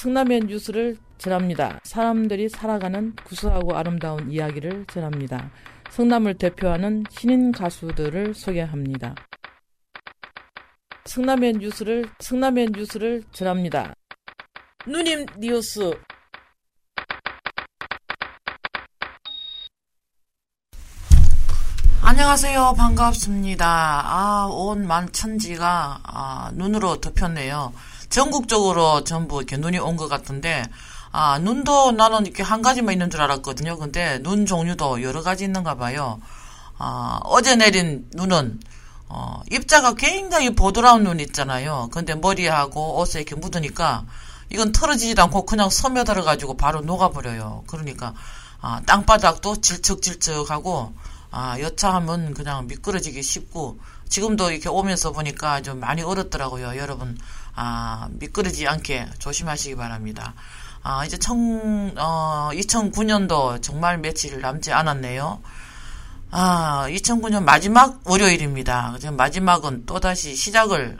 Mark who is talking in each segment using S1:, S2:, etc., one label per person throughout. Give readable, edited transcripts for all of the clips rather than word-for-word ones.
S1: 성남의 뉴스를 전합니다. 사람들이 살아가는 구수하고 아름다운 이야기를 전합니다. 성남을 대표하는 신인 가수들을 소개합니다. 성남의 뉴스를 전합니다. 누님 뉴스. 안녕하세요. 반갑습니다. 온 만천지가 눈으로 덮였네요. 전국적으로 전부 이렇게 눈이 온 것 같은데, 눈도 나는 이렇게 한 가지만 있는 줄 알았거든요. 근데 눈 종류도 여러 가지 있는가 봐요. 어제 내린 눈은, 입자가 굉장히 보드라운 눈 있잖아요. 근데 머리하고 옷에 이렇게 묻으니까, 이건 털어지지도 않고 그냥 스며들어가지고 바로 녹아버려요. 그러니까, 땅바닥도 질척질척하고, 여차하면 그냥 미끄러지기 쉽고, 지금도 이렇게 오면서 보니까 좀 많이 얼었더라고요. 여러분, 미끄러지지 않게 조심하시기 바랍니다. 이제 2009년도 정말 며칠 남지 않았네요. 2009년 마지막 월요일입니다. 마지막은 또다시 시작을,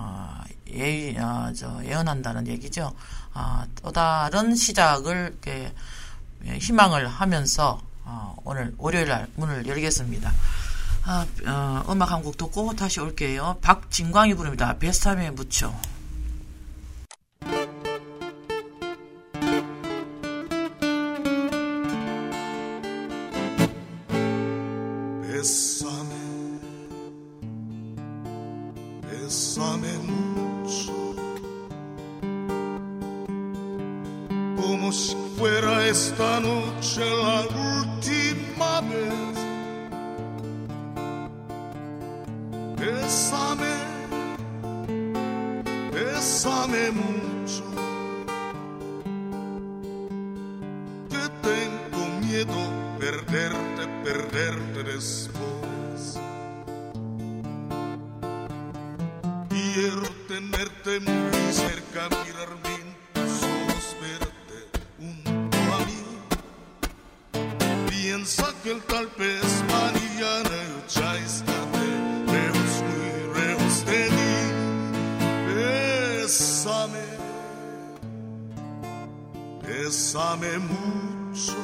S1: 예언한다는 얘기죠. 또 다른 시작을, 이렇게, 희망을 하면서, 오늘 월요일날 문을 열겠습니다. 음악 한 곡 듣고 다시 올게요. 박진광이 부릅니다. 베삼에 묻혀.
S2: Bésame mucho, como si fuera esta noche la última vez. Bésame, bésame mucho, que tengo miedo perderte después. Quiero tenerte muy cerca, mirar bien tus ojos, verte junto a mí. Piensa que el tal vez mañana ya estaré lejos, muy lejos de ti. Bésame, bésame mucho,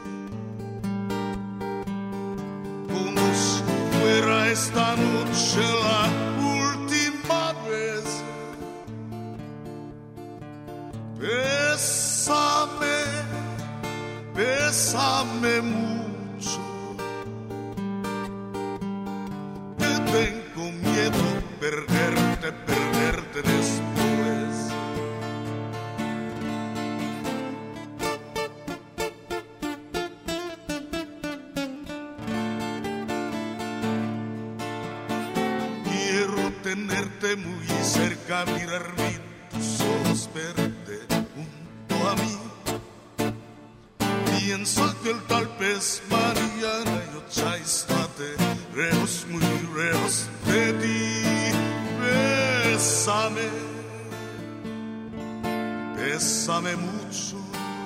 S2: como si fuera esta noche la última vez. Bésame, bésame mucho, que tengo miedo perderte después. Quiero tenerte muy cerca, mirar bien tus ojos, verte junto a mí. Piensa que el tal vez mañana yo ya estaré lejos, muy lejos de ti. Bésame, bésame mucho,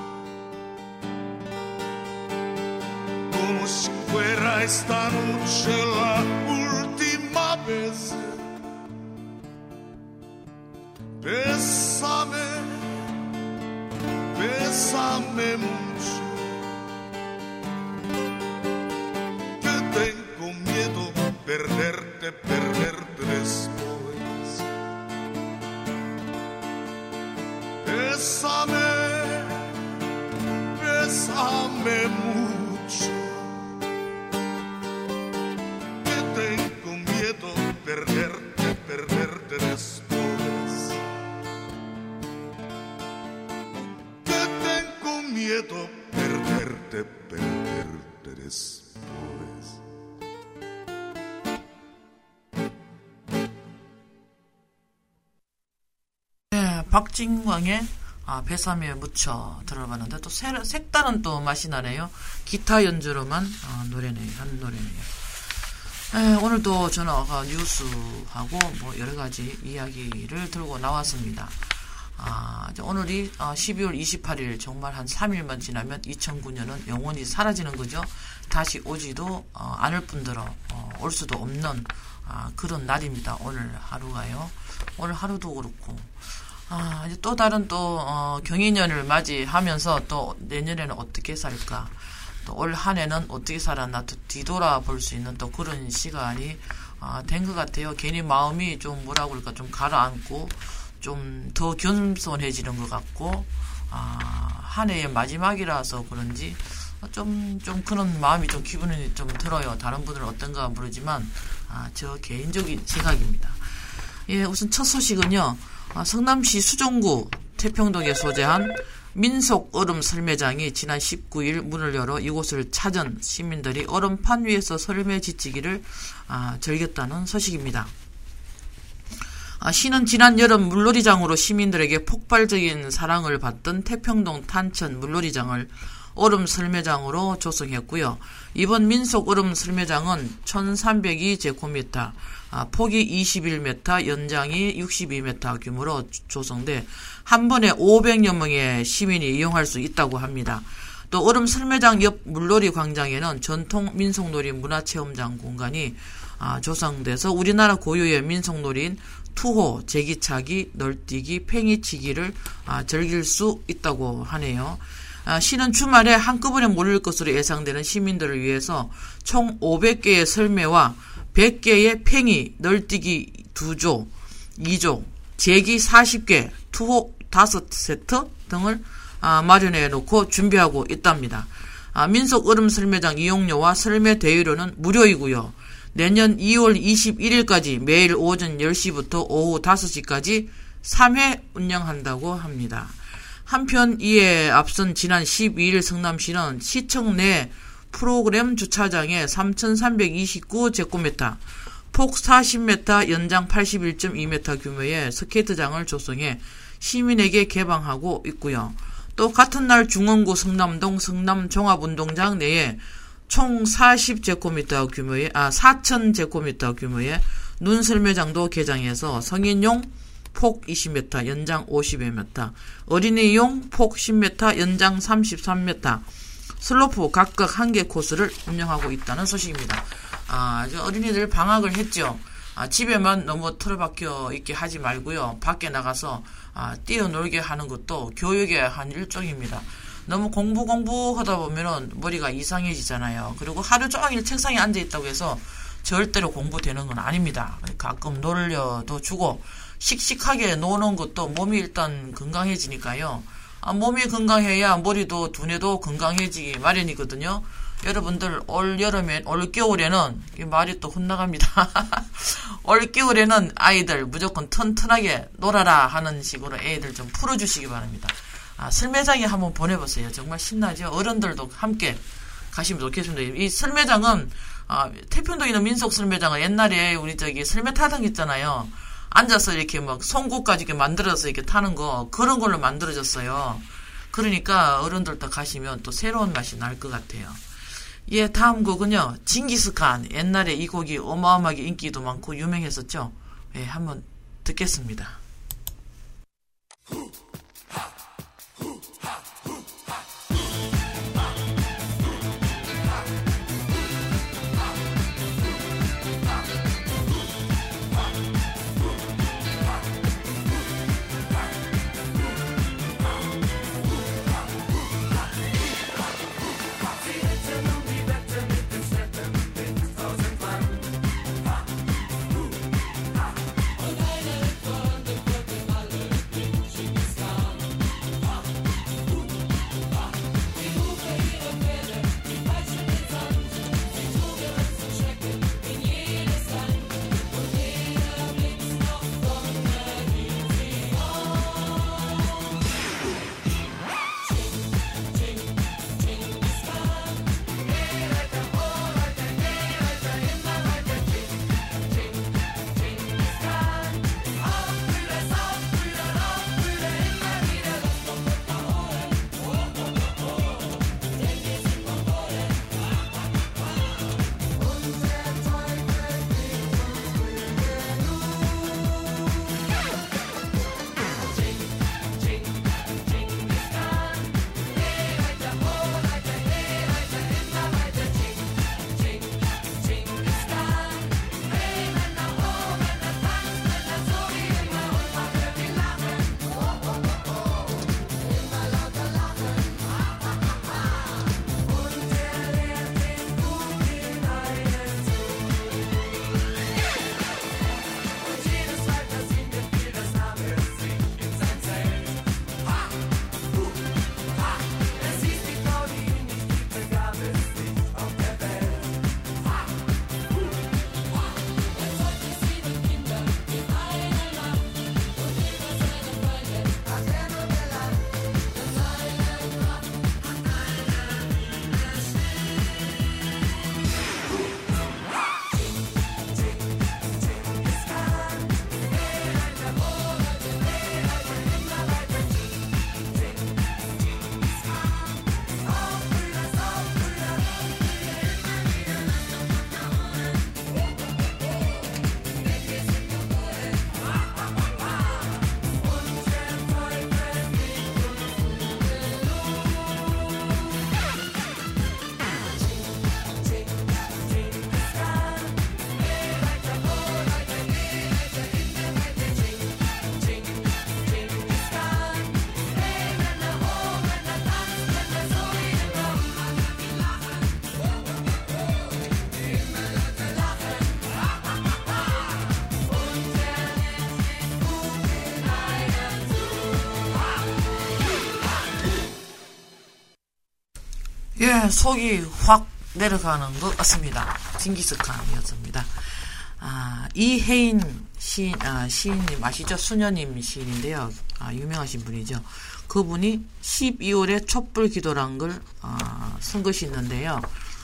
S2: como si fuera esta noche la última vez. Bésame, bésame mucho, que tengo miedo perderte después. Bésame, bésame mucho, que tengo miedo perderte después. Que tengo miedo perderte después.
S1: 박진광의 베삼에 묻혀 들어봤는데 또 색다른 또 맛이 나네요. 기타 연주로만 한 노래네요. 오늘도 저는 뉴스하고 뭐 여러 가지 이야기를 들고 나왔습니다. 오늘이 12월 28일 정말 한 3일만 지나면 2009년은 영원히 사라지는 거죠. 다시 오지도 않을 뿐더러 올 수도 없는 그런 날입니다. 오늘 하루가요. 오늘 하루도 그렇고 이제 또 다른 경인년을 맞이하면서 또 내년에는 어떻게 살까? 또 올 한 해는 어떻게 살았나? 또 뒤돌아볼 수 있는 또 그런 시간이 된 것 같아요. 괜히 마음이 좀 뭐라고 그럴까? 좀 가라앉고 좀 더 겸손해지는 것 같고 한 해의 마지막이라서 그런지 좀 그런 마음이 좀 기분이 좀 들어요. 다른 분들은 어떤가 모르지만 저 개인적인 생각입니다. 예, 우선 첫 소식은요. 성남시 수정구 태평동에 소재한 민속 얼음 설매장이 지난 19일 문을 열어 이곳을 찾은 시민들이 얼음판 위에서 설매 지치기를 즐겼다는 소식입니다. 시는 지난 여름 물놀이장으로 시민들에게 폭발적인 사랑을 받던 태평동 탄천 물놀이장을 얼음 설매장으로 조성했고요. 이번 민속 얼음 설매장은 1302제곱미터, 폭이 21m, 연장이 62m 규모로 조성돼 한 번에 500여 명의 시민이 이용할 수 있다고 합니다. 또 얼음 설매장 옆 물놀이 광장에는 전통 민속놀이 문화체험장 공간이 조성돼서 우리나라 고유의 민속놀이인 투호, 제기차기, 널뛰기, 팽이치기를 즐길 수 있다고 하네요. 시는 주말에 한꺼번에 몰릴 것으로 예상되는 시민들을 위해서 총 500개의 설매와 100개의 팽이, 널뛰기 2조, 2조, 제기 40개, 투호 5세트 등을 마련해 놓고 준비하고 있답니다. 민속 얼음 설매장 이용료와 설매 대여료는 무료이고요. 내년 2월 21일까지 매일 오전 10시부터 오후 5시까지 3회 운영한다고 합니다. 한편 이에 앞선 지난 12일 성남시는 시청 내 프로그램 주차장에 3,329제곱미터, 폭 40m, 연장 81.2m 규모의 스케이트장을 조성해 시민에게 개방하고 있고요. 또 같은 날 중원구 성남동 성남종합운동장 내에 총 40제곱미터 규모의 4,000제곱미터 규모의 눈설매장도 개장해서 성인용 폭 20m, 연장 50m, 어린이용 폭 10m, 연장 33m, 슬로프 각각 1개 코스를 운영하고 있다는 소식입니다. 어린이들 방학을 했죠. 집에만 너무 틀어박혀 있게 하지 말고요. 밖에 나가서 뛰어놀게 하는 것도 교육의 한 일종입니다. 너무 공부 하다 보면은 머리가 이상해지잖아요. 그리고 하루 종일 책상에 앉아 있다고 해서 절대로 공부되는 건 아닙니다. 가끔 놀려도 주고 씩씩하게 노는 것도 몸이 일단 건강해지니까요. 몸이 건강해야 머리도 두뇌도 건강해지기 마련이거든요. 여러분들 올 겨울에는 이 말이 또 혼나갑니다. 올 겨울에는 아이들 무조건 튼튼하게 놀아라 하는 식으로 애들 좀 풀어주시기 바랍니다. 설매장에 한번 보내보세요. 정말 신나죠. 어른들도 함께 가시면 좋겠습니다. 이 설매장은 태평동에 있는 민속 설매장은 옛날에 우리 설매 타던 거 있잖아요. 앉아서 이렇게 막 송곳까지 이렇게 만들어서 이렇게 타는 거 그런 걸로 만들어졌어요. 그러니까 어른들도 가시면 또 새로운 맛이 날 것 같아요. 예, 다음 곡은요. 징기스칸. 옛날에 이 곡이 어마어마하게 인기도 많고 유명했었죠. 예, 한번 듣겠습니다. 예, 속이 확 내려가는 것 같습니다. 징기스칸이었습니다. 이혜인 시인님 아시죠? 수녀님 시인인데요. 유명하신 분이죠. 그분이 12월에 촛불 기도란 걸 쓴 것이 있는데요.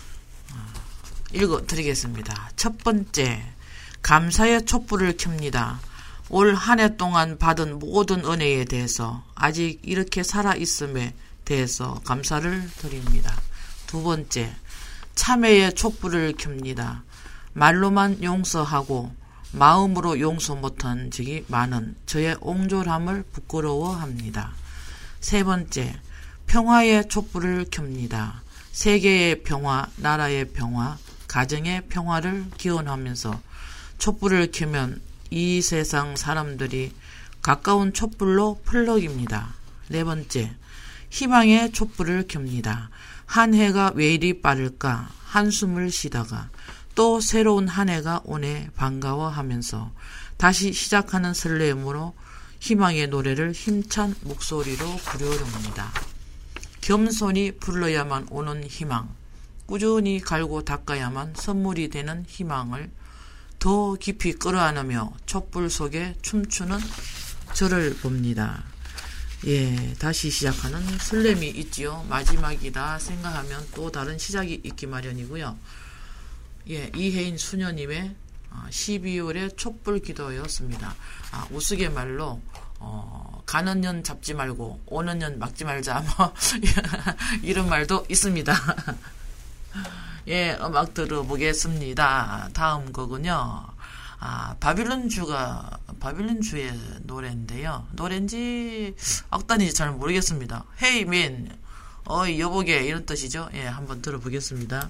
S1: 읽어드리겠습니다. 첫 번째, 감사의 촛불을 켭니다. 올 한 해 동안 받은 모든 은혜에 대해서 아직 이렇게 살아있음에 대해서 감사를 드립니다. 두 번째, 참회의 촛불을 켭니다. 말로만 용서하고 마음으로 용서 못한 적이 많은 저의 옹졸함을 부끄러워합니다. 세 번째, 평화의 촛불을 켭니다. 세계의 평화, 나라의 평화, 가정의 평화를 기원하면서 촛불을 켜면 이 세상 사람들이 가까운 촛불로 풀럭입니다. 네 번째, 희망의 촛불을 켭니다. 한 해가 왜 이리 빠를까 한숨을 쉬다가 또 새로운 한 해가 오네 반가워하면서 다시 시작하는 설렘으로 희망의 노래를 힘찬 목소리로 부르렵니다. 겸손히 불러야만 오는 희망, 꾸준히 갈고 닦아야만 선물이 되는 희망을 더 깊이 끌어안으며 촛불 속에 춤추는 저를 봅니다. 예, 다시 시작하는 설렘이 있지요. 마지막이다 생각하면 또 다른 시작이 있기 마련이고요. 예, 이혜인 수녀님의 12월의 촛불 기도였습니다. 우스갯말로 가는 년 잡지 말고 오는 년 막지 말자 뭐 이런 말도 있습니다. 예, 음악 들어보겠습니다. 다음 곡은요. 바빌론주의 노래인데요. 노래인지 악단인지 잘 모르겠습니다. Hey man, 여보게 이런 뜻이죠. 예, 한번 들어보겠습니다.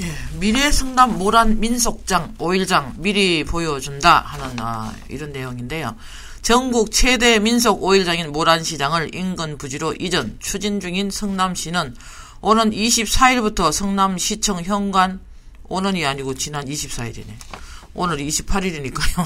S1: 예, 미래 성남 모란 민속장 5일장 미리 보여준다 하는 이런 내용인데요. 전국 최대 민속 5일장인 모란시장을 인근 부지로 이전 추진 중인 성남시는 오는 24일부터 성남시청 현관, 오는이 아니고 지난 24일이네. 오늘 28일이니까요.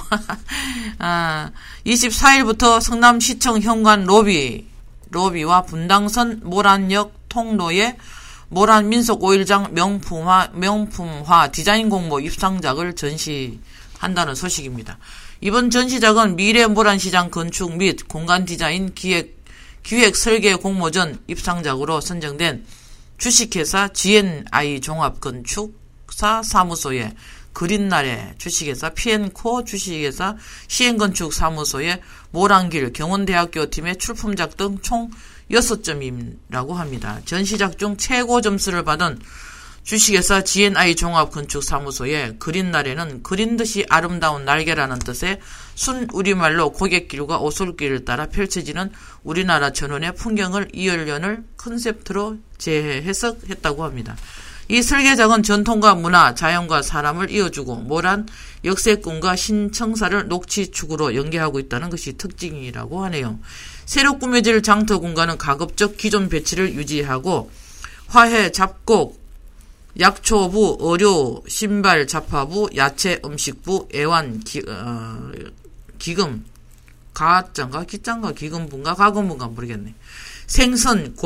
S1: 24일부터 성남시청 현관 로비와 분당선 모란역 통로에 모란 민속 5일장 명품화 디자인 공모 입상작을 전시한다는 소식입니다. 이번 전시작은 미래 모란시장 건축 및 공간 디자인 기획 설계 공모전 입상작으로 선정된 주식회사 G&I 종합건축사 사무소의 그린날의 주식회사 P&Co 주식회사 시행건축사무소의 모란길 경원대학교 팀의 출품작 등 총 6점이라고 합니다. 전시작 중 최고 점수를 받은 주식회사 G&I 종합건축사무소의 그린날에는 그린 듯이 아름다운 날개라는 뜻의 순 우리말로 고갯길과 오솔길을 따라 펼쳐지는 우리나라 전원의 풍경을 이열연을 컨셉트로 재해석했다고 합니다. 이 설계작은 전통과 문화, 자연과 사람을 이어주고 모란 역세권과 신청사를 녹지축으로 연계하고 있다는 것이 특징이라고 하네요. 새로 꾸며질 장터 공간은 가급적 기존 배치를 유지하고 화훼, 잡곡, 약초부, 의료, 신발, 잡화부, 야채, 음식부, 애완, 기금, 기짠가, 기금분가, 가금분가 모르겠네. 생선,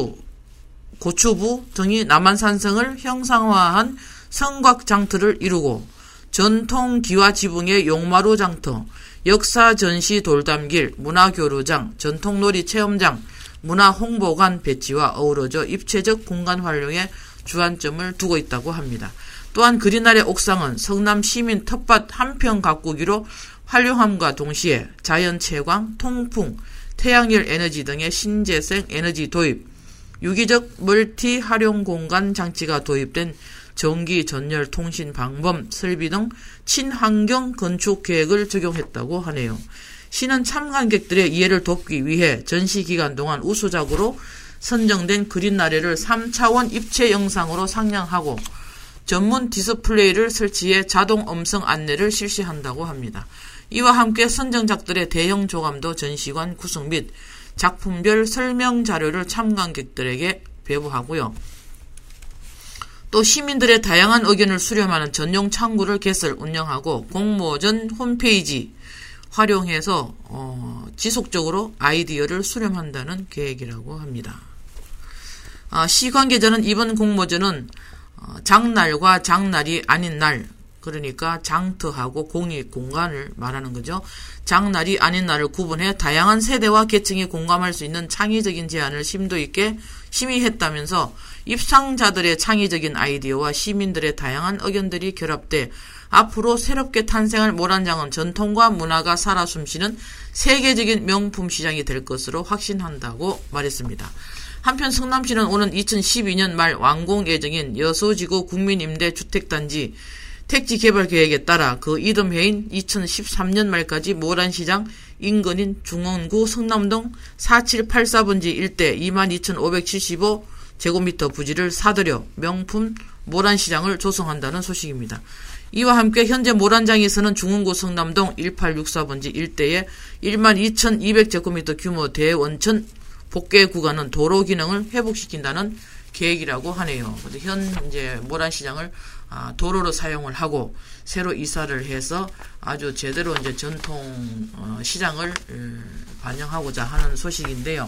S1: 고추부 등이 남한산성을 형상화한 성곽장터를 이루고 전통 기와 지붕의 용마루 장터, 역사 전시 돌담길, 문화교류장, 전통놀이 체험장, 문화홍보관 배치와 어우러져 입체적 공간 활용에 주안점을 두고 있다고 합니다. 또한 그린날의 옥상은 성남 시민 텃밭 한평 가꾸기로 활용함과 동시에 자연 채광, 통풍, 태양열 에너지 등의 신재생 에너지 도입, 유기적 멀티 활용 공간 장치가 도입된 전기, 전열, 통신, 방범, 설비 등 친환경 건축 계획을 적용했다고 하네요. 시는 참관객들의 이해를 돕기 위해 전시 기간 동안 우수작으로 선정된 그린나래를 3차원 입체 영상으로 상영하고 전문 디스플레이를 설치해 자동 음성 안내를 실시한다고 합니다. 이와 함께 선정작들의 대형 조감도 전시관 구성 및 작품별 설명 자료를 참관객들에게 배부하고요. 또 시민들의 다양한 의견을 수렴하는 전용 창구를 개설 운영하고 공모전 홈페이지 활용해서 지속적으로 아이디어를 수렴한다는 계획이라고 합니다. 시 관계자는 이번 공모전은 장날과 장날이 아닌 날, 그러니까 장터하고 공익공간을 말하는 거죠. 장날이 아닌 날을 구분해 다양한 세대와 계층이 공감할 수 있는 창의적인 제안을 심도 있게 심의했다면서 입상자들의 창의적인 아이디어와 시민들의 다양한 의견들이 결합돼 앞으로 새롭게 탄생할 모란장은 전통과 문화가 살아 숨쉬는 세계적인 명품 시장이 될 것으로 확신한다고 말했습니다. 한편 성남시는 오는 2012년 말 완공 예정인 여수지구 국민임대주택단지 택지 개발 계획에 따라 그 이듬해인 2013년 말까지 모란시장 인근인 중원구 성남동 4784번지 일대 22,575제곱미터 부지를 사들여 명품 모란시장을 조성한다는 소식입니다. 이와 함께 현재 모란장에서는 중원구 성남동 1864번지 일대에 12,200제곱미터 규모 대원천 복개 구간은 도로 기능을 회복시킨다는 계획이라고 하네요. 현재 모란시장을 도로로 사용을 하고 새로 이사를 해서 아주 제대로 이제 전통 시장을 반영하고자 하는 소식인데요.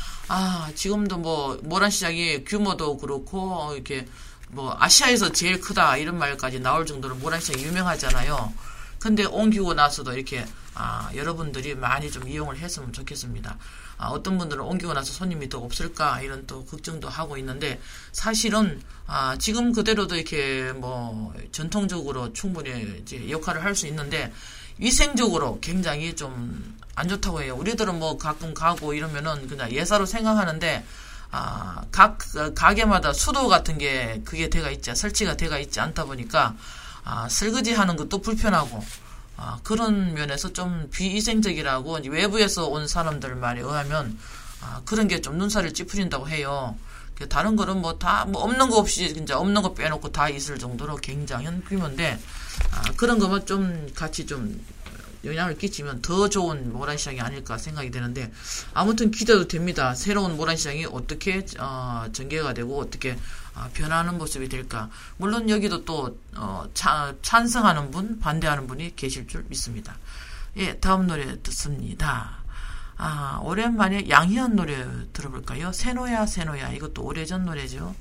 S1: 지금도 모란시장이 규모도 그렇고 이렇게 아시아에서 제일 크다 이런 말까지 나올 정도로 모란시장이 유명하잖아요. 근데 옮기고 나서도 이렇게 여러분들이 많이 좀 이용을 했으면 좋겠습니다. 어떤 분들은 옮기고 나서 손님이 더 없을까 이런 또 걱정도 하고 있는데 사실은 지금 그대로도 이렇게 전통적으로 충분히 이제 역할을 할 수 있는데 위생적으로 굉장히 좀 안 좋다고 해요. 우리들은 가끔 가고 이러면은 그냥 예사로 생각하는데 각 가게마다 수도 같은 게 그게 설치가 돼가 있지 않다 보니까 설거지 하는 것도 불편하고 그런 면에서 좀 비위생적이라고 외부에서 온 사람들 말에 의하면 그런 게 좀 눈살을 찌푸린다고 해요. 다른 거는 뭐 다 뭐 없는 거 없이 진짜 없는 거 빼놓고 다 있을 정도로 굉장한 규모인데 그런 거만 좀 같이 좀 영향을 끼치면 더 좋은 모란시장이 아닐까 생각이 되는데 아무튼 기대도 됩니다. 새로운 모란시장이 어떻게 전개가 되고 어떻게 변하는 모습이 될까. 물론 여기도 또 찬성하는 분, 반대하는 분이 계실 줄 믿습니다. 예, 다음 노래 듣습니다. 오랜만에 양희은 노래 들어볼까요? 새노야 새노야. 이것도 오래전 노래죠.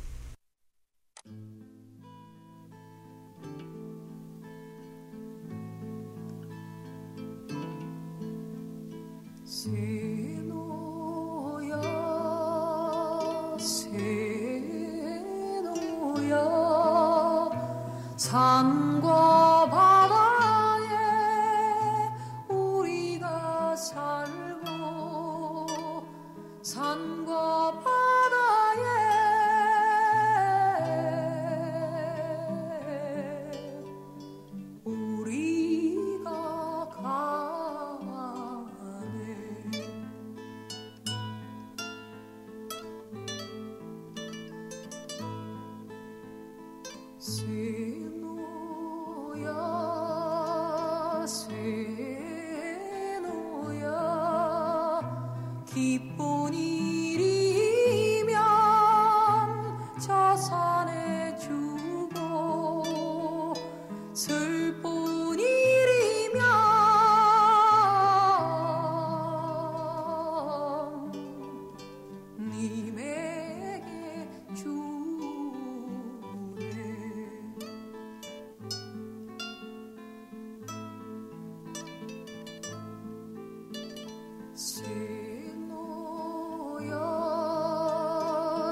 S3: 새노야 새노야 산과 바다에 우리가 살고 산과 바다에 우리가 새노야 새노야 기쁜 일이면 자산해 주고 슬픈 일이면 님에게 새노야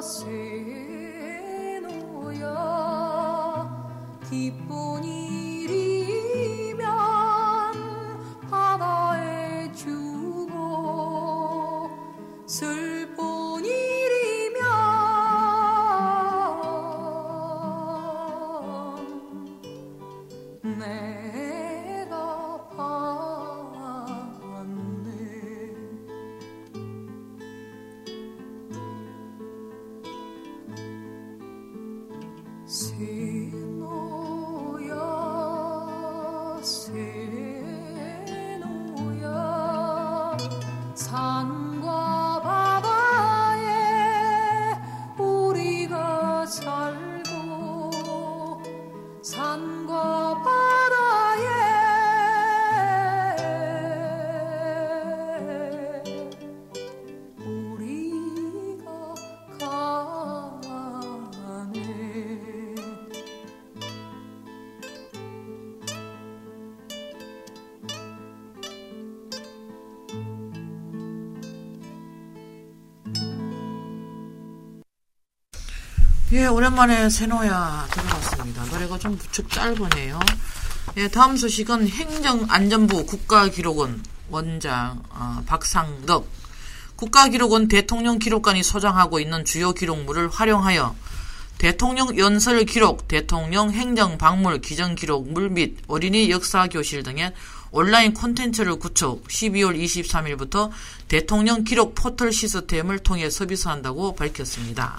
S3: 새노야 기쁜 일이면 바다에 주고 슬픈 일이면 내가 받네. 새노야 새노야 산과 바다에 우리가 살고 산과 바다에 우리가 가네.
S1: 예, 오랜만에 새노야 들어봤습니다. 노래가 좀 무척 짧으네요. 예, 다음 소식은 행정안전부 국가기록원 원장 박상덕. 국가기록원 대통령기록관이 소장하고 있는 주요 기록물을 활용하여 대통령 연설 기록, 대통령 행정박물 기정기록물 및 어린이 역사교실 등의 온라인 콘텐츠를 구축 12월 23일부터 대통령 기록 포털 시스템을 통해 서비스한다고 밝혔습니다.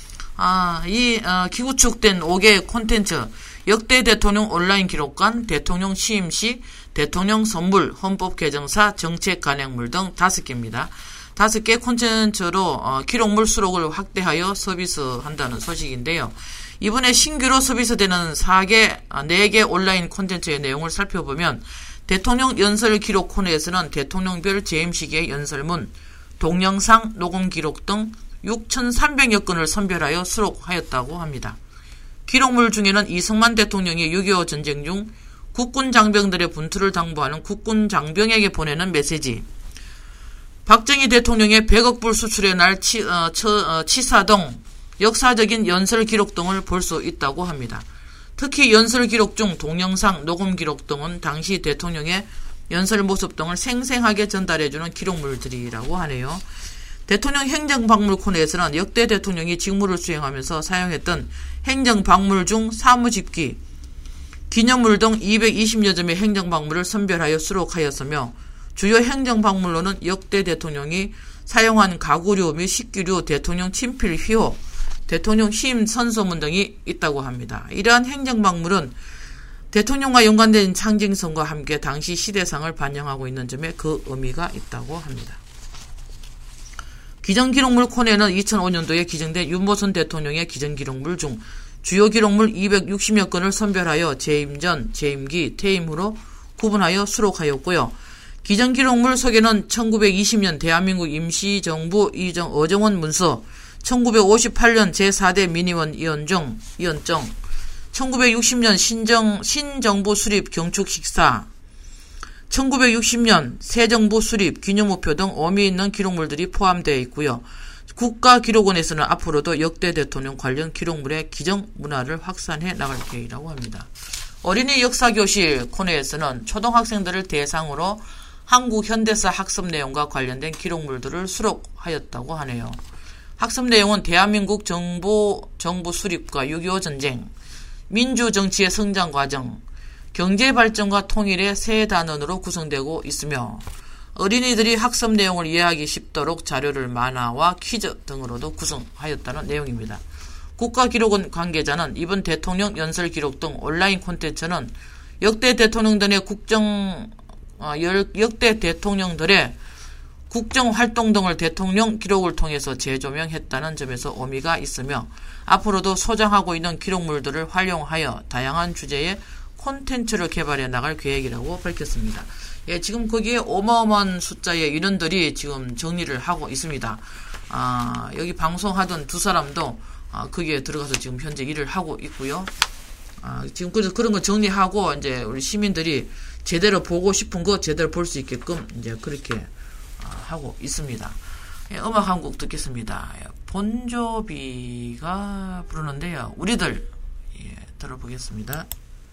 S1: 기구축된 5개 콘텐츠, 역대 대통령 온라인 기록관, 대통령 취임식, 대통령 선물, 헌법 개정사, 정책 간행물 등 5개입니다. 5개 콘텐츠로 기록물 수록을 확대하여 서비스한다는 소식인데요. 이번에 신규로 서비스되는 4개 온라인 콘텐츠의 내용을 살펴보면 대통령 연설 기록 코너에서는 대통령별 재임식의 연설문, 동영상, 녹음 기록 등 6,300여 건을 선별하여 수록하였다고 합니다. 기록물 중에는 이승만 대통령이 6.25 전쟁 중 국군 장병들의 분투를 당부하는 국군 장병에게 보내는 메시지, 박정희 대통령의 100억 불 수출의 날 치사 등 역사적인 연설 기록 등을 볼 수 있다고 합니다. 특히 연설 기록 중 동영상, 녹음 기록 등은 당시 대통령의 연설 모습 등을 생생하게 전달해주는 기록물들이라고 하네요. 대통령 행정박물 코너에서는 역대 대통령이 직무를 수행하면서 사용했던 행정박물 중 사무집기, 기념물 등 220여 점의 행정박물을 선별하여 수록하였으며 주요 행정박물로는 역대 대통령이 사용한 가구류 및 식기류, 대통령 친필 휘호, 대통령 취임 선서문 등이 있다고 합니다. 이러한 행정박물은 대통령과 연관된 상징성과 함께 당시 시대상을 반영하고 있는 점에 그 의미가 있다고 합니다. 기정기록물 코너에는 2005년도에 기정된 윤보선 대통령의 기정기록물 중 주요 기록물 260여 건을 선별하여 재임 전, 재임기, 퇴임 후로 구분하여 수록하였고요. 기정기록물 속에는 1920년 대한민국 임시정부 어정원 문서, 1958년 제4대 민의원 위원정, 1960년 신정부 수립 경축 식사, 1960년 새정부 수립 기념우표 등 의미 있는 기록물들이 포함되어 있고요. 국가기록원에서는 앞으로도 역대 대통령 관련 기록물의 기정 문화를 확산해 나갈 계획이라고 합니다. 어린이 역사교실 코너에서는 초등학생들을 대상으로 한국 현대사 학습 내용과 관련된 기록물들을 수록하였다고 하네요. 학습 내용은 대한민국 정부 수립과 6.25 전쟁, 민주정치의 성장 과정, 경제발전과 통일의 세 단원으로 구성되고 있으며 어린이들이 학습 내용을 이해하기 쉽도록 자료를 만화와 퀴즈 등으로도 구성하였다는 내용입니다. 국가기록원 관계자는 이번 대통령 연설 기록 등 온라인 콘텐츠는 역대 대통령들의 국정활동 등을 대통령 기록을 통해서 재조명했다는 점에서 의미가 있으며 앞으로도 소장하고 있는 기록물들을 활용하여 다양한 주제의 콘텐츠를 개발해 나갈 계획이라고 밝혔습니다. 예, 지금 거기에 어마어마한 숫자의 인원들이 지금 정리를 하고 있습니다. 여기 방송하던 두 사람도 거기에 들어가서 지금 현재 일을 하고 있고요. 지금 그런 거 정리하고 이제 우리 시민들이 제대로 보고 싶은 거 제대로 볼 수 있게끔 이제 그렇게 하고 있습니다. 예, 음악 한 곡 듣겠습니다. 본조비가 부르는데요. 우리들 들어보겠습니다.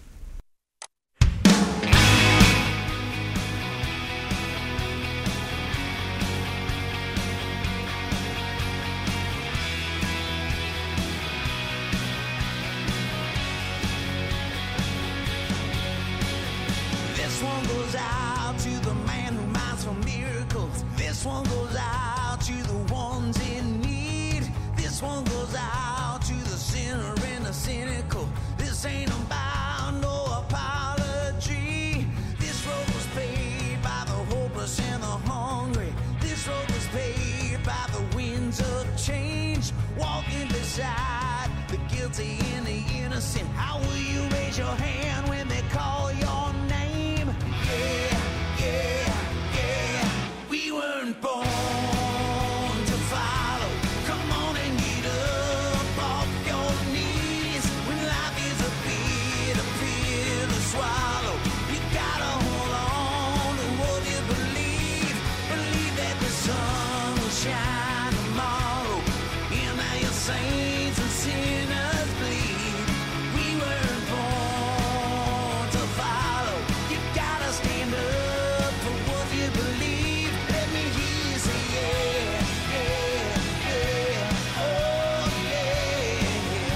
S4: This one goes out to the man who minds for miracles. This one goes out to the ones in need. This one goes out to the sinner and the cynical. This ain't about no apology. This road was paid by the hopeless and the hungry. This road was paid by the winds of change. Walking beside the guilty and the innocent. How will you raise your hand when they call your name? Yeah, yeah, yeah. We weren't born to follow. Come on and get up off your knees. When life is a bitter pill to swallow, you gotta hold on to what you believe. Believe that the sun will shine tomorrow. And now your saints and sinners bleed. We weren't born to follow. You gotta stand up for what you believe. Let me hear you say yeah, yeah, yeah, oh yeah.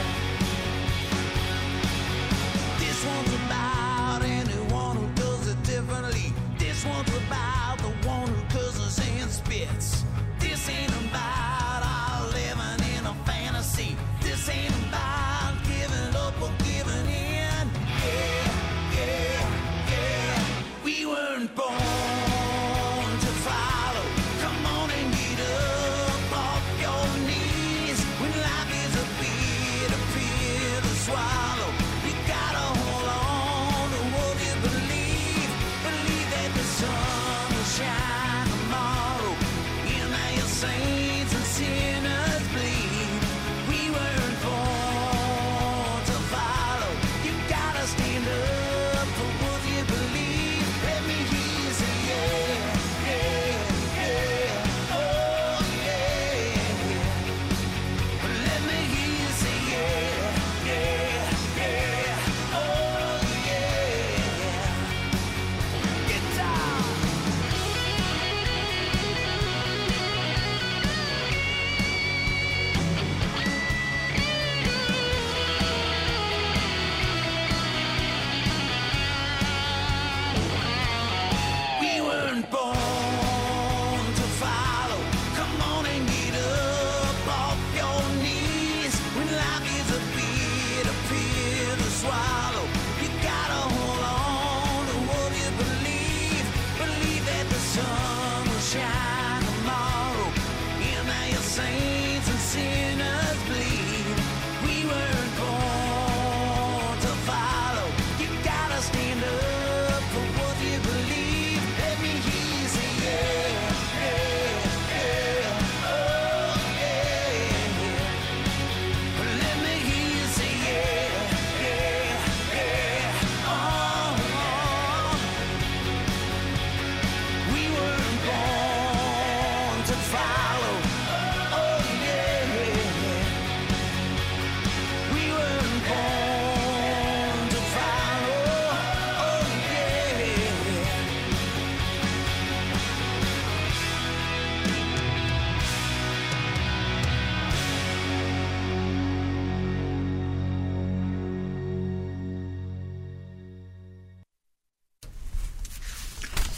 S4: This one's about anyone who does it differently. This one's about the one who curses and spits. This ain't about our living in a fantasy. This ain't about giving up or giving in. Yeah, yeah, yeah. We weren't born to follow. Come on and get up off your knees. When life is a bitter pill to swallow, you gotta hold on to what you believe. Believe that the sun will shine tomorrow. And now your saints and sinners bleed. We weren't born to follow. You gotta stand up for what you believe. Let me hear you say yeah, yeah, yeah, oh yeah. Let me hear you say yeah, yeah, yeah, oh yeah. Get down.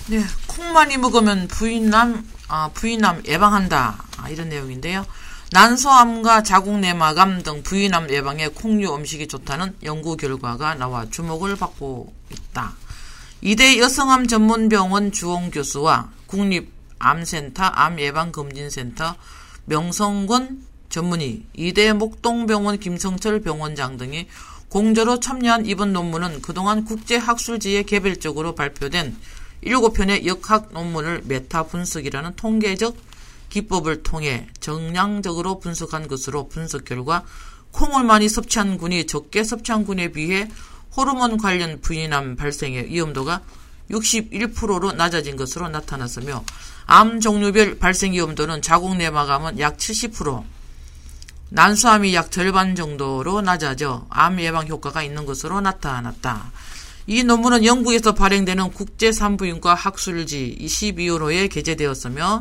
S1: 네, 콩 많이 먹으면 부인암 예방한다. 이런 내용인데요. 난소암과 자궁내막암 등 부인암 예방에 콩류 음식이 좋다는 연구 결과가 나와 주목을 받고 있다. 이대 여성암 전문병원 주홍 교수와 국립암센터 암예방검진센터 명성권 전문의, 이대 목동병원 김성철 병원장 등이 공저로 참여한 이번 논문은 그동안 국제학술지에 개별적으로 발표된 7편의 역학 논문을 메타 분석이라는 통계적 기법을 통해 정량적으로 분석한 것으로 분석 결과 콩을 많이 섭취한 군이 적게 섭취한 군에 비해 호르몬 관련 부인암 발생의 위험도가 61%로 낮아진 것으로 나타났으며 암 종류별 발생 위험도는 자궁내막암은 약 70%, 난소암이 약 절반 정도로 낮아져 암 예방 효과가 있는 것으로 나타났다. 이 논문은 영국에서 발행되는 국제산부인과 학술지 22호로에 게재되었으며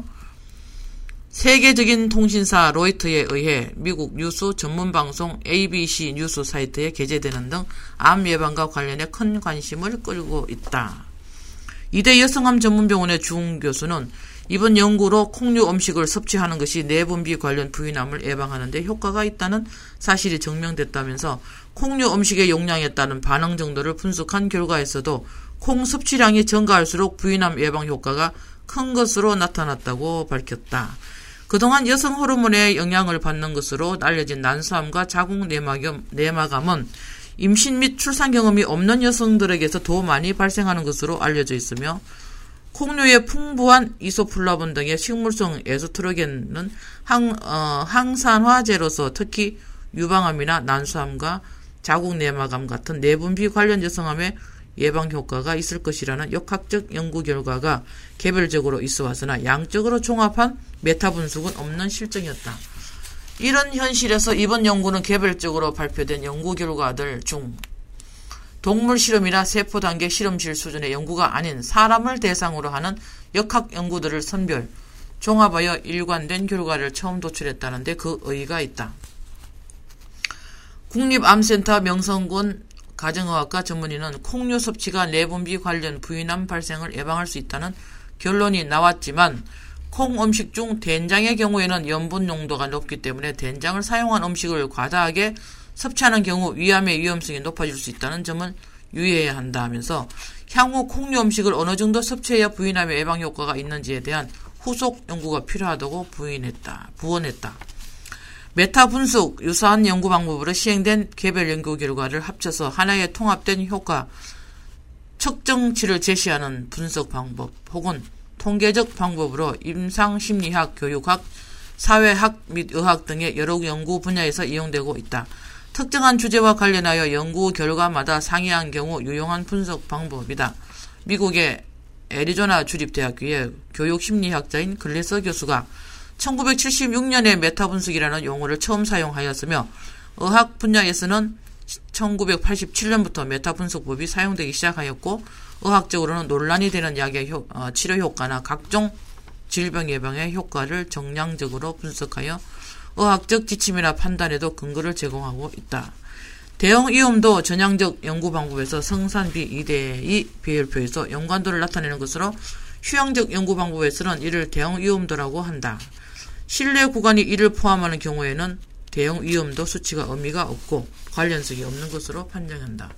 S1: 세계적인 통신사 로이터에 의해 미국 뉴스 전문방송 ABC 뉴스 사이트에 게재되는 등 암 예방과 관련해 큰 관심을 끌고 있다. 이대 여성암 전문병원의 주홍 교수는 이번 연구로 콩류 음식을 섭취하는 것이 내분비 관련 부인암을 예방하는 데 효과가 있다는 사실이 증명됐다면서 콩류 음식의 용량에 따른 반응 정도를 분석한 결과에서도 콩 섭취량이 증가할수록 부인암 예방 효과가 큰 것으로 나타났다고 밝혔다. 그동안 여성 호르몬의 영향을 받는 것으로 알려진 난소암과 자궁내막암은 임신 및 출산 경험이 없는 여성들에게서 더 많이 발생하는 것으로 알려져 있으며 콩류의 풍부한 이소플라본 등의 식물성 에스트로겐은 항산화제로서 특히 유방암이나 난소암과 자궁내막암 같은 내분비 관련 여성암의 예방 효과가 있을 것이라는 역학적 연구 결과가 개별적으로 있어 왔으나 양적으로 종합한 메타 분석은 없는 실정이었다. 이런 현실에서 이번 연구는 개별적으로 발표된 연구 결과들 중 동물 실험이나 세포 단계 실험실 수준의 연구가 아닌 사람을 대상으로 하는 역학 연구들을 선별, 종합하여 일관된 결과를 처음 도출했다는데 그 의의가 있다. 국립암센터 명성권 가정의학과 전문의는 콩류 섭취가 내분비 관련 부인암 발생을 예방할 수 있다는 결론이 나왔지만 콩 음식 중 된장의 경우에는 염분 농도가 높기 때문에 된장을 사용한 음식을 과다하게 섭취하는 경우 위암의 위험성이 높아질 수 있다는 점을 유의해야 한다 하면서 향후 콩류 음식을 어느 정도 섭취해야 부인암의 예방 효과가 있는지에 대한 후속 연구가 필요하다고 부언했다. 메타 분석, 유사한 연구 방법으로 시행된 개별 연구 결과를 합쳐서 하나의 통합된 효과 측정치를 제시하는 분석 방법 혹은 통계적 방법으로 임상심리학, 교육학, 사회학 및 의학 등의 여러 연구 분야에서 이용되고 있다. 특정한 주제와 관련하여 연구 결과마다 상이한 경우 유용한 분석 방법이다. 미국의 애리조나 주립대학교의 교육심리학자인 글래서 교수가 1976년에 메타분석이라는 용어를 처음 사용하였으며 의학 분야에서는 1987년부터 메타분석법이 사용되기 시작하였고 의학적으로는 논란이 되는 약의 치료 효과나 각종 질병 예방의 효과를 정량적으로 분석하여 의학적 지침이나 판단에도 근거를 제공하고 있다. 대형 위험도 전향적 연구 방법에서 성산비 2대2 비율표에서 연관도를 나타내는 것으로 휴양적 연구 방법에서는 이를 대형 위험도라고 한다. 실내 구간이 이를 포함하는 경우에는 대형 위험도 수치가 의미가 없고 관련성이 없는 것으로 판정한다.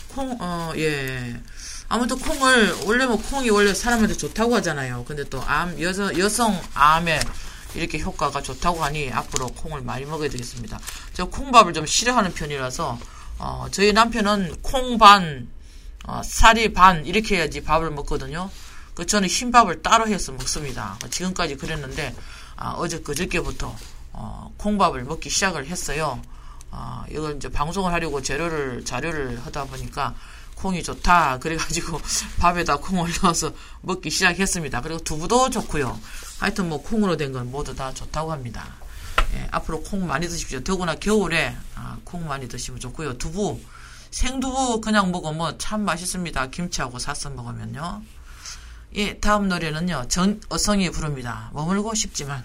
S1: 아무튼 콩이 원래 사람한테 좋다고 하잖아요. 근데 또 여성 암에 이렇게 효과가 좋다고 하니 앞으로 콩을 많이 먹어야 되겠습니다. 저 콩밥을 좀 싫어하는 편이라서 저희 남편은 콩 반, 쌀이 반 이렇게 해야지 밥을 먹거든요. 저는 흰밥을 따로 해서 먹습니다. 지금까지 그랬는데 그저께부터 콩밥을 먹기 시작을 했어요. 이걸 이제 방송을 하려고 자료를 하다 보니까 콩이 좋다 그래가지고 밥에다 콩을 넣어서 먹기 시작했습니다. 그리고 두부도 좋고요. 하여튼 콩으로 된 건 모두 다 좋다고 합니다. 예, 앞으로 콩 많이 드십시오. 더구나 겨울에 콩 많이 드시면 좋고요. 생두부 그냥 먹으면 참 맛있습니다. 김치하고 사서 먹으면요. 예, 다음 노래는요. 전어성이 부릅니다. 머물고 싶지만.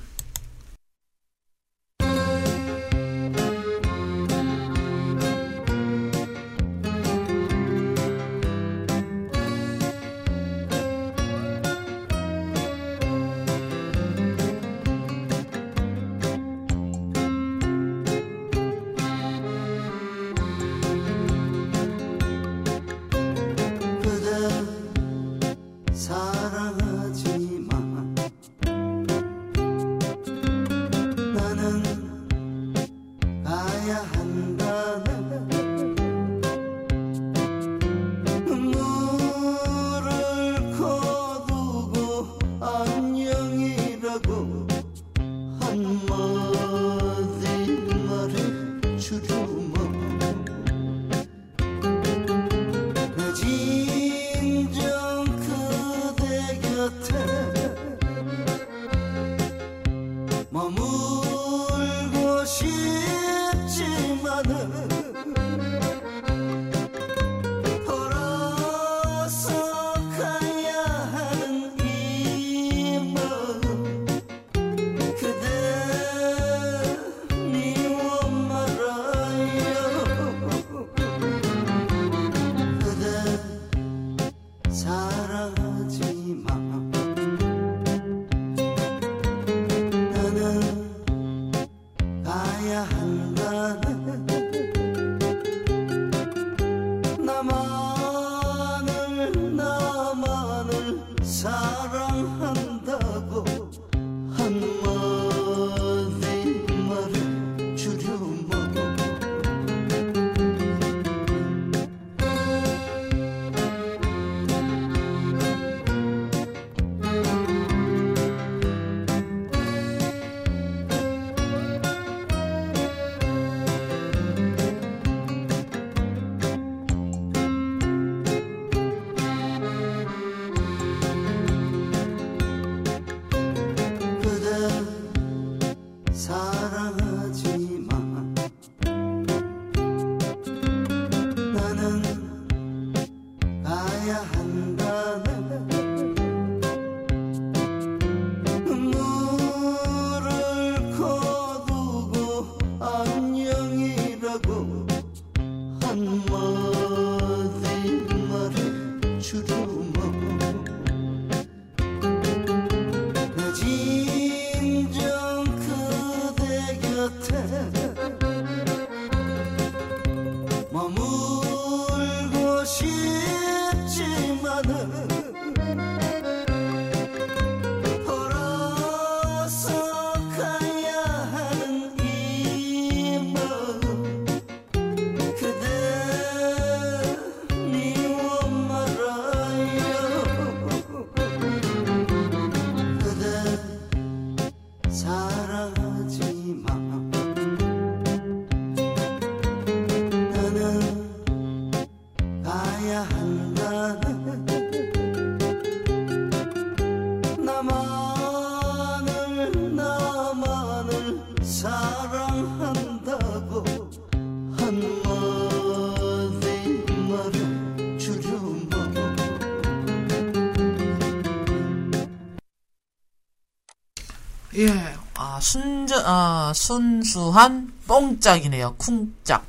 S5: 사랑하지 마. 나는 가야 한다네. 나만을 사랑한다고 한마디 말해주려고. 사랑하지 마. 나는 가야 한다네. 눈물을 거두고 안녕이라고 한마디 말해주려고. 내 진정 머물고 싶지만은 걸어서 가야 하는 이 마음. 그대 미워 말아요. 그대 사랑하지 마. 나는 가야 한다네. 나만을 사랑한다고 한마디 말해주려고.
S1: 예, 순수한 뽕짝이네요. 쿵짝,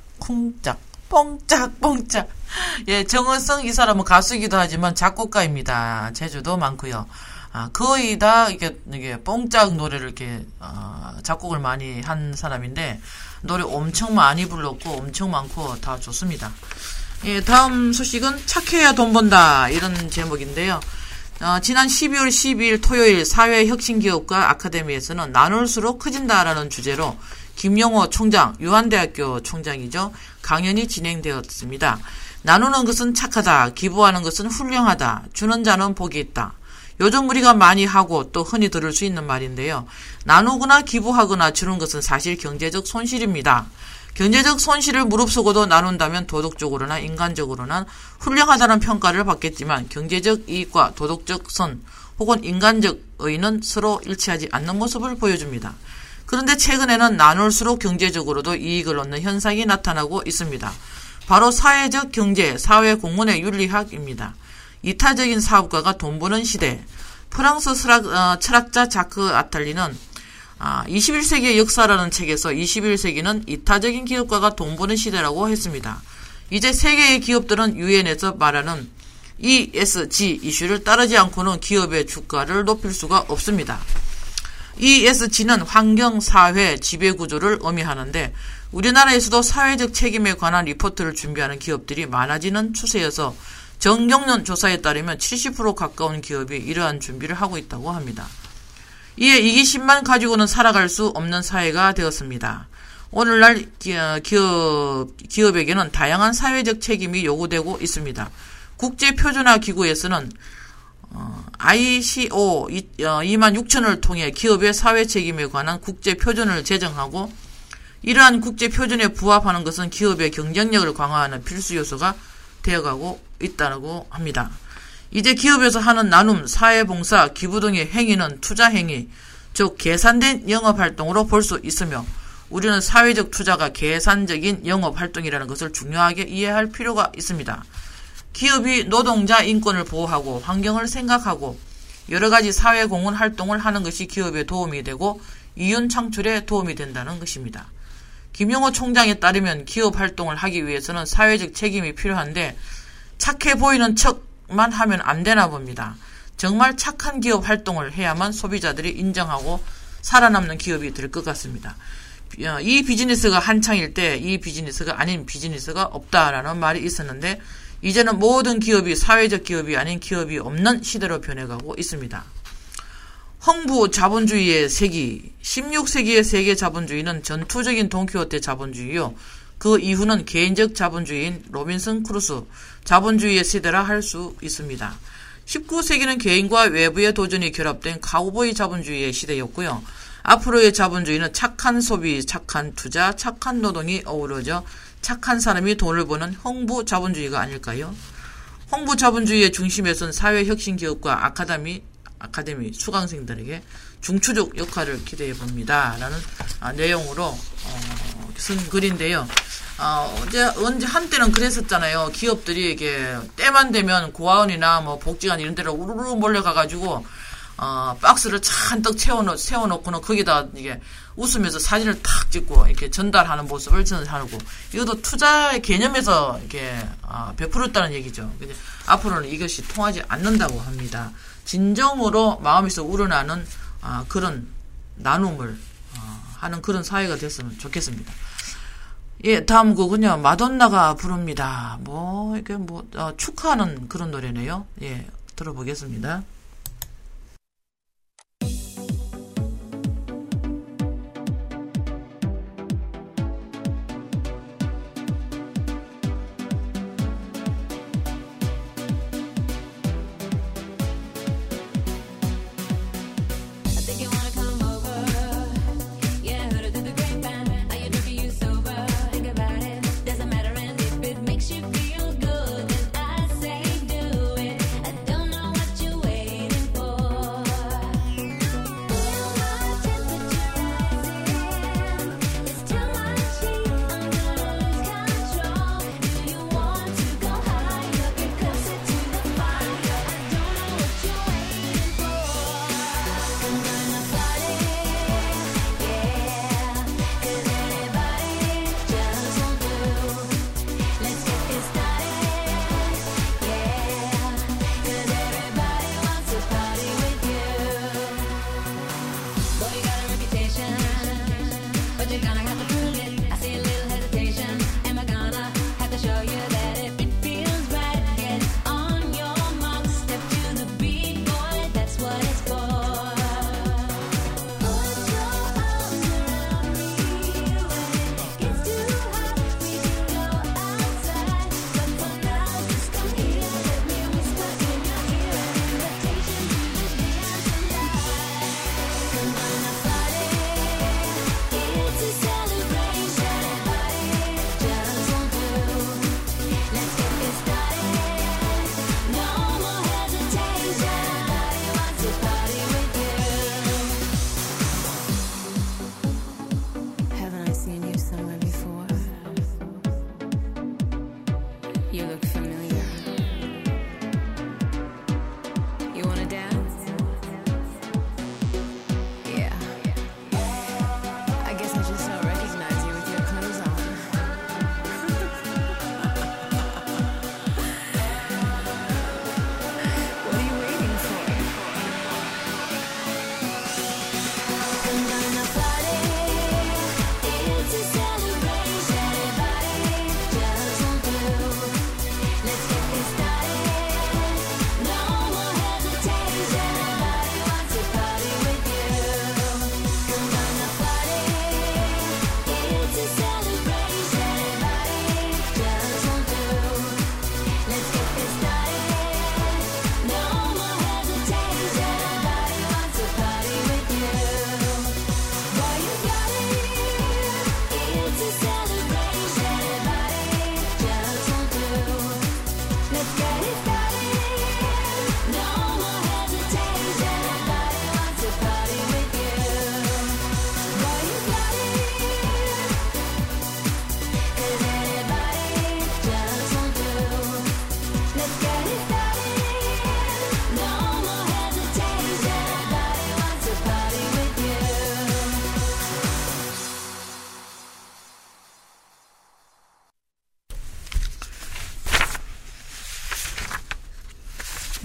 S1: 뽕짝. 예, 정은성 이 사람은 가수이기도 하지만 작곡가입니다. 재주도 많고요. 거의 다 이게 뽕짝 노래를 이렇게 작곡을 많이 한 사람인데 노래 엄청 많이 불렀고 엄청 많고 다 좋습니다. 예, 다음 소식은 착해야 돈 번다 이런 제목인데요. 지난 12월 12일 토요일 사회혁신기업가 아카데미에서는 나눌수록 커진다라는 주제로 김영호 총장, 유한대학교 총장이죠. 강연이 진행되었습니다. 나누는 것은 착하다, 기부하는 것은 훌륭하다, 주는 자는 복이 있다. 요즘 우리가 많이 하고 또 흔히 들을 수 있는 말인데요. 나누거나 기부하거나 주는 것은 사실 경제적 손실입니다. 경제적 손실을 무릅쓰고도 나눈다면 도덕적으로나 인간적으로나 훌륭하다는 평가를 받겠지만 경제적 이익과 도덕적 선 혹은 인간적 의의는 서로 일치하지 않는 모습을 보여줍니다. 그런데 최근에는 나눌수록 경제적으로도 이익을 얻는 현상이 나타나고 있습니다. 바로 사회적 경제, 사회공헌의 윤리학입니다. 이타적인 사업가가 돈 버는 시대. 프랑스 철학자 자크 아탈리는 21세기의 역사라는 책에서 21세기는 이타적인 기업가가 돈 버는 시대라고 했습니다. 이제 세계의 기업들은 유엔에서 말하는 ESG 이슈를 따르지 않고는 기업의 주가를 높일 수가 없습니다. ESG는 환경, 사회, 지배구조를 의미하는데 우리나라에서도 사회적 책임에 관한 리포트를 준비하는 기업들이 많아지는 추세여서 정경련 조사에 따르면 70% 가까운 기업이 이러한 준비를 하고 있다고 합니다. 이에 이기심만 가지고는 살아갈 수 없는 사회가 되었습니다. 오늘날 기업에게는 다양한 사회적 책임이 요구되고 있습니다. 국제표준화기구에서는 ICO 26,000을 통해 기업의 사회책임에 관한 국제표준을 제정하고 이러한 국제표준에 부합하는 것은 기업의 경쟁력을 강화하는 필수 요소가 되어가고 있다고 합니다. 이제 기업에서 하는 나눔, 사회봉사, 기부 등의 행위는 투자행위, 즉 계산된 영업활동으로 볼 수 있으며 우리는 사회적 투자가 계산적인 영업활동이라는 것을 중요하게 이해할 필요가 있습니다. 기업이 노동자 인권을 보호하고 환경을 생각하고 여러가지 사회공헌 활동을 하는 것이 기업에 도움이 되고 이윤 창출에 도움이 된다는 것입니다. 김영호 총장에 따르면 기업 활동을 하기 위해서는 사회적 책임이 필요한데 착해 보이는 척 생각만 하면 안 되나 봅니다. 정말 착한 기업 활동을 해야만 소비자들이 인정하고 살아남는 기업이 될 것 같습니다. 이 비즈니스가 한창일 때 이 비즈니스가 아닌 비즈니스가 없다라는 말이 있었는데 이제는 모든 기업이 사회적 기업이 아닌 기업이 없는 시대로 변해가고 있습니다. 홍부 자본주의의 세기, 16세기의 세계 자본주의는 전투적인 돈키호테 자본주의요. 그 이후는 개인적 자본주의인 로빈슨 크루소 자본주의의 시대라 할 수 있습니다. 19세기는 개인과 외부의 도전이 결합된 카우보이 자본주의의 시대였고요. 앞으로의 자본주의는 착한 소비, 착한 투자, 착한 노동이 어우러져 착한 사람이 돈을 버는 홍부 자본주의가 아닐까요? 홍부 자본주의의 중심에선 사회혁신기업과 아카데미 수강생들에게 중추적 역할을 기대해 봅니다. 라는 내용으로 쓴 글인데요. 언제 한때는 그랬었잖아요. 기업들이 이게 때만 되면 고아원이나 뭐 복지관 이런 데로 우르르 몰려가가지고 박스를 잔뜩 세워놓고는 거기다 이게 웃으면서 사진을 탁 찍고 이렇게 전달하는 모습을 전하고 이것도 투자의 개념에서 이렇게 베풀었다는 얘기죠. 근데 앞으로는 이것이 통하지 않는다고 합니다. 진정으로 마음에서 우러나는 그런 나눔을 하는 그런 사회가 됐으면 좋겠습니다. 예, 다음 곡은요 마돈나가 부릅니다. 이게 축하하는 그런 노래네요. 예, 들어보겠습니다.
S6: Makes you feel good, then I say do it. I don't know what you're waiting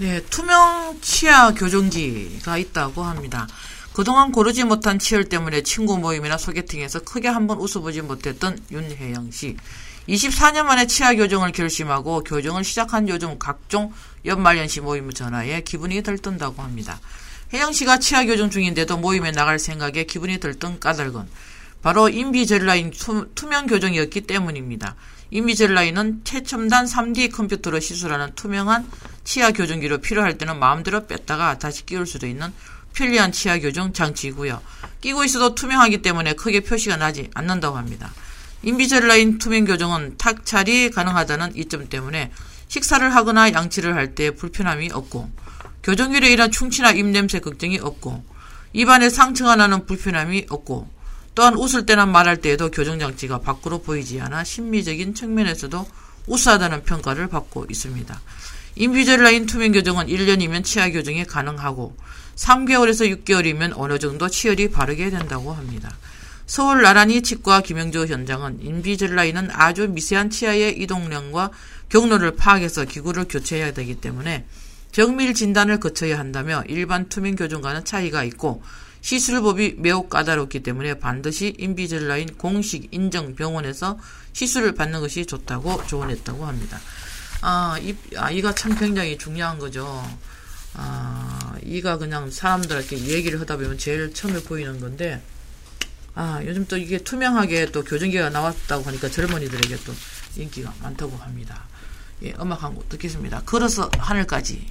S1: 네, 투명 치아 교정기가 있다고 합니다. 그동안 고르지 못한 치열 때문에 친구 모임이나 소개팅에서 크게 한번 웃어보지 못했던 윤혜영 씨. 24년 만에 치아 교정을 결심하고 교정을 시작한 요즘 각종 연말연시 모임 전화에 기분이 들뜬다고 합니다. 혜영 씨가 치아 교정 중인데도 모임에 나갈 생각에 기분이 들뜬 까닭은 바로 인비젤라인 투명 교정이었기 때문입니다. 인비젤라인은 최첨단 3D 컴퓨터로 시술하는 투명한 치아 교정기로 필요할 때는 마음대로 뺐다가 다시 끼울 수도 있는 편리한 치아 교정 장치이고요. 끼고 있어도 투명하기 때문에 크게 표시가 나지 않는다고 합니다. 인비젤라인 투명 교정은 탁찰이 가능하다는 이점 때문에 식사를 하거나 양치를 할 때 불편함이 없고 교정기로 인한 충치나 입냄새 걱정이 없고 입안에 상처가 나는 불편함이 없고 또한 웃을 때나 말할 때에도 교정장치가 밖으로 보이지 않아 심미적인 측면에서도 우수하다는 평가를 받고 있습니다. 인비젤라인 투명 교정은 1년이면 치아 교정이 가능하고 3개월에서 6개월이면 어느 정도 치열이 바르게 된다고 합니다. 서울 나란히 치과 김영조 현장은 인비젤라인은 아주 미세한 치아의 이동량과 경로를 파악해서 기구를 교체해야 되기 때문에 정밀 진단을 거쳐야 한다며 일반 투명 교정과는 차이가 있고 시술법이 매우 까다롭기 때문에 반드시 인비젤라인 공식 인정 병원에서 시술을 받는 것이 좋다고 조언했다고 합니다. 이가 참 굉장히 중요한 거죠. 이가 그냥 사람들에게 얘기를 하다 보면 제일 처음에 보이는 건데, 요즘 또 이게 투명하게 또 교정기가 나왔다고 하니까 젊은이들에게 또 인기가 많다고 합니다. 예, 음악 한 곡 듣겠습니다. 걸어서 하늘까지.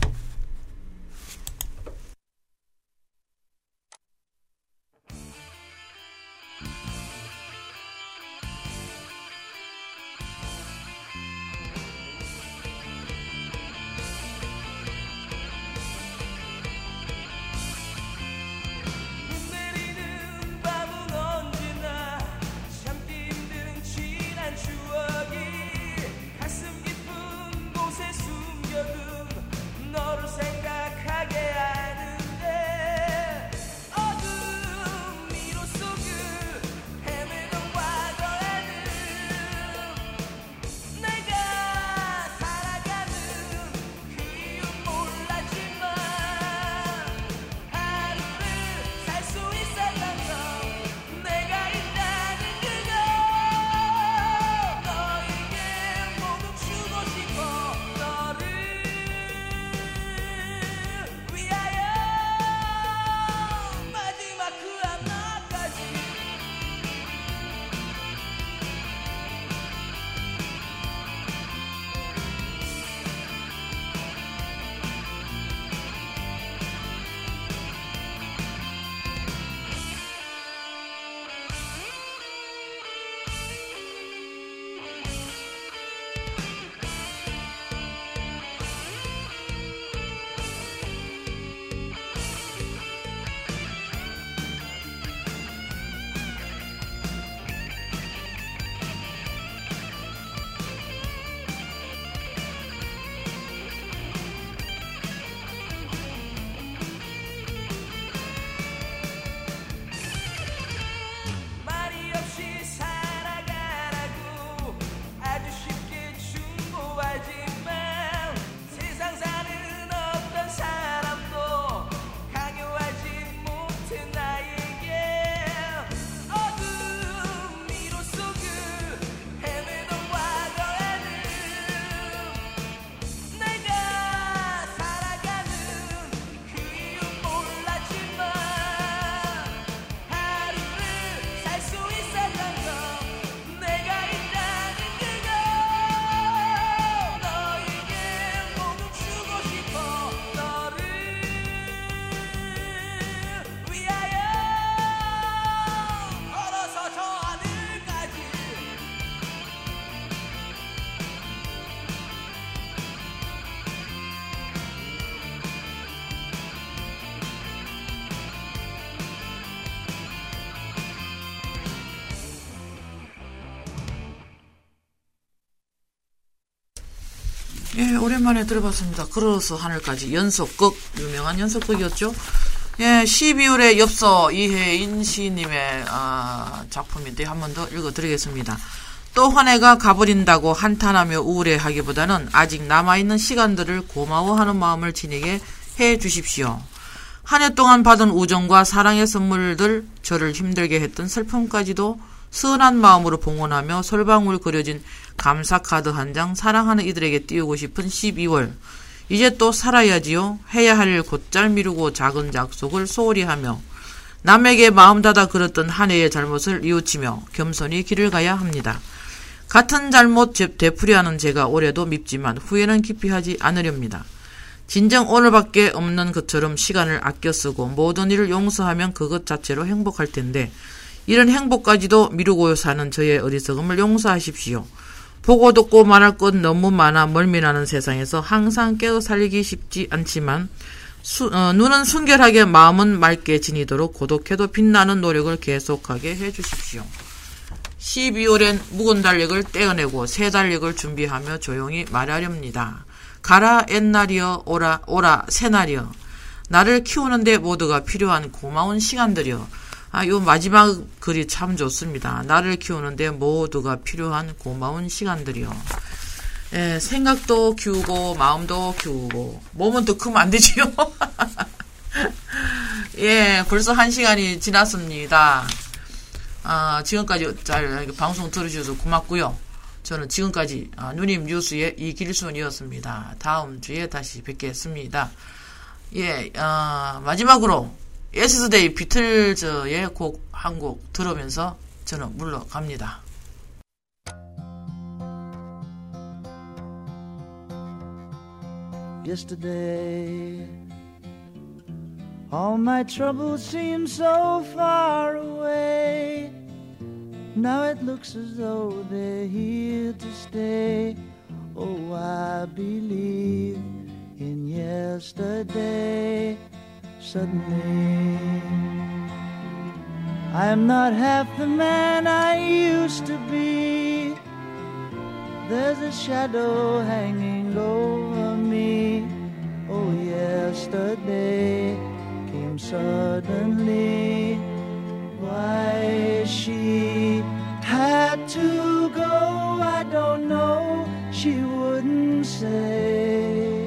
S1: 예, 오랜만에 들어봤습니다. 걸어서 하늘까지 연속극, 유명한 연속극이었죠. 예, 12월의 엽서 이혜인 시인님의 작품인데 한 번 더 읽어드리겠습니다. 또 한 해가 가버린다고 한탄하며 우울해하기보다는 아직 남아있는 시간들을 고마워하는 마음을 지니게 해 주십시오. 한 해 동안 받은 우정과 사랑의 선물들, 저를 힘들게 했던 슬픔까지도 선한 마음으로 봉헌하며 솔방울 그려진 감사 카드 한 장 사랑하는 이들에게 띄우고 싶은 12월. 이제 또 살아야지요. 해야 할 일 곧잘 미루고 작은 약속을 소홀히 하며 남에게 마음 닫아 그렸던 한 해의 잘못을 뉘우치며 겸손히 길을 가야 합니다. 같은 잘못 되풀이하는 제가 올해도 밉지만 후회는 깊이 하지 않으렵니다. 진정 오늘밖에 없는 것처럼 시간을 아껴 쓰고 모든 일을 용서하면 그것 자체로 행복할 텐데 이런 행복까지도 미루고 사는 저의 어리석음을 용서하십시오. 보고 듣고 말할 것 너무 많아 멀미나는 세상에서 항상 깨어 살기 쉽지 않지만 눈은 순결하게 마음은 맑게 지니도록 고독해도 빛나는 노력을 계속하게 해주십시오. 12월엔 묵은 달력을 떼어내고 새 달력을 준비하며 조용히 말하렵니다. 가라 옛날이여 오라 새날이여. 나를 키우는데 모두가 필요한 고마운 시간들이여. 요 마지막 글이 참 좋습니다. 나를 키우는데 모두가 필요한 고마운 시간들이요. 예, 생각도 키우고 마음도 키우고 몸은 더 크면 안 되지요. 예, 벌써 1시간이 지났습니다. 지금까지 잘 방송 들으셔서 고맙고요. 저는 지금까지 누님 뉴스의 이길순이었습니다. 다음 주에 다시 뵙겠습니다. 예, 마지막으로 예스터데이 비틀즈의 곡 한 곡 들으면서 저는 물러갑니다.
S6: Yesterday, all my troubles seem so far away. Now it looks as though they're here to stay. Oh, I believe in yesterday. Suddenly, I'm not half the man I used to be. There's a shadow hanging over me. Oh, yesterday came suddenly. Why she had to go, I don't know. She wouldn't say.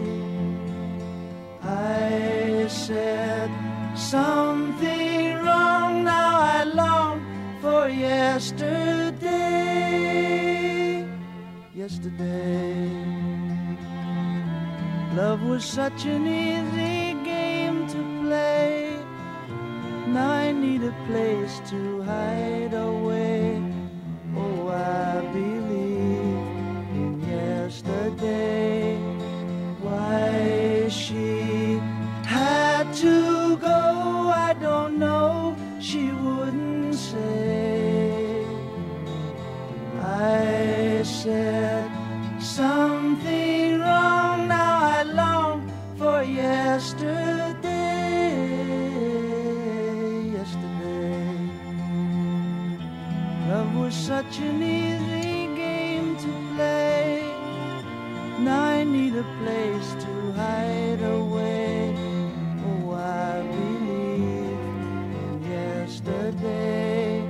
S6: I said something wrong. Now I long for yesterday. Yesterday, love was such an easy game to play. Now I need a place to hide away. Oh, I believe in yesterday. Why she had to go, I don't know. She wouldn't say. I said something wrong. Now I long for yesterday. Yesterday, love was such an easy game to play. Now I need a place to hide away. Oh, I believe in yesterday.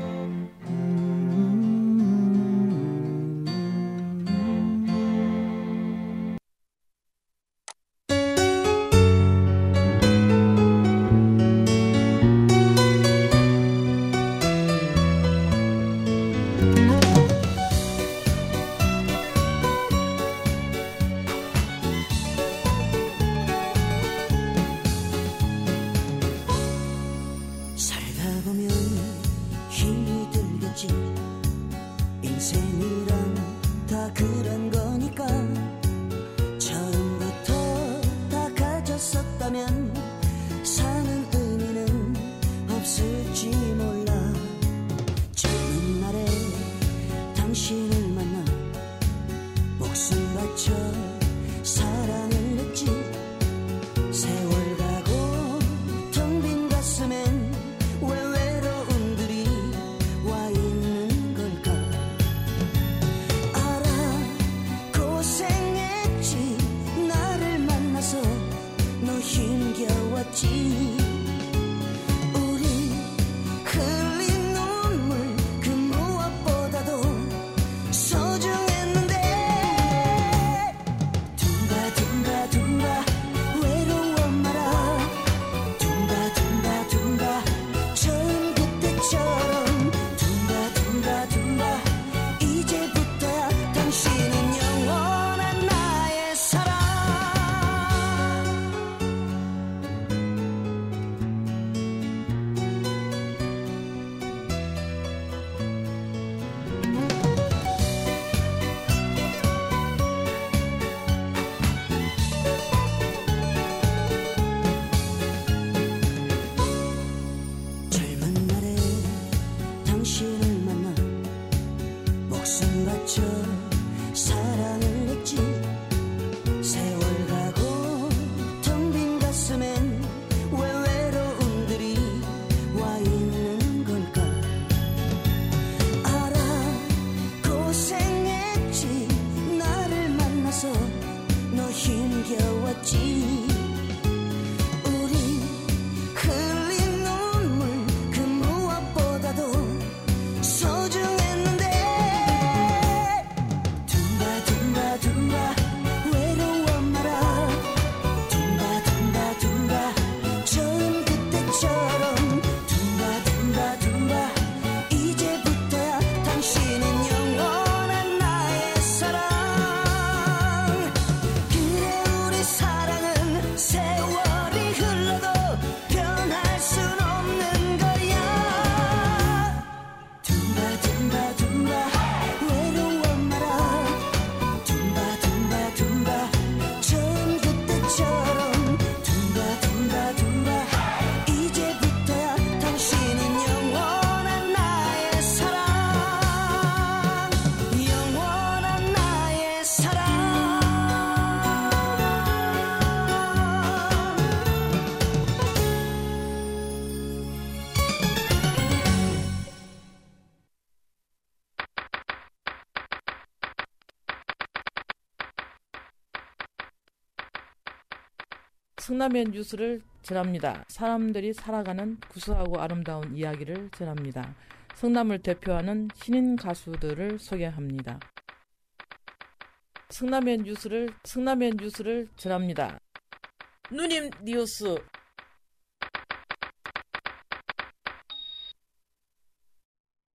S7: 우리 흘린 눈물 그 무엇보다도 성남의 뉴스를 전합니다. 사람들이 살아가는 구수하고 아름다운 이야기를 전합니다. 성남을 대표하는 신인 가수들을 소개합니다. 성남의 뉴스를 전합니다. 누님 뉴스.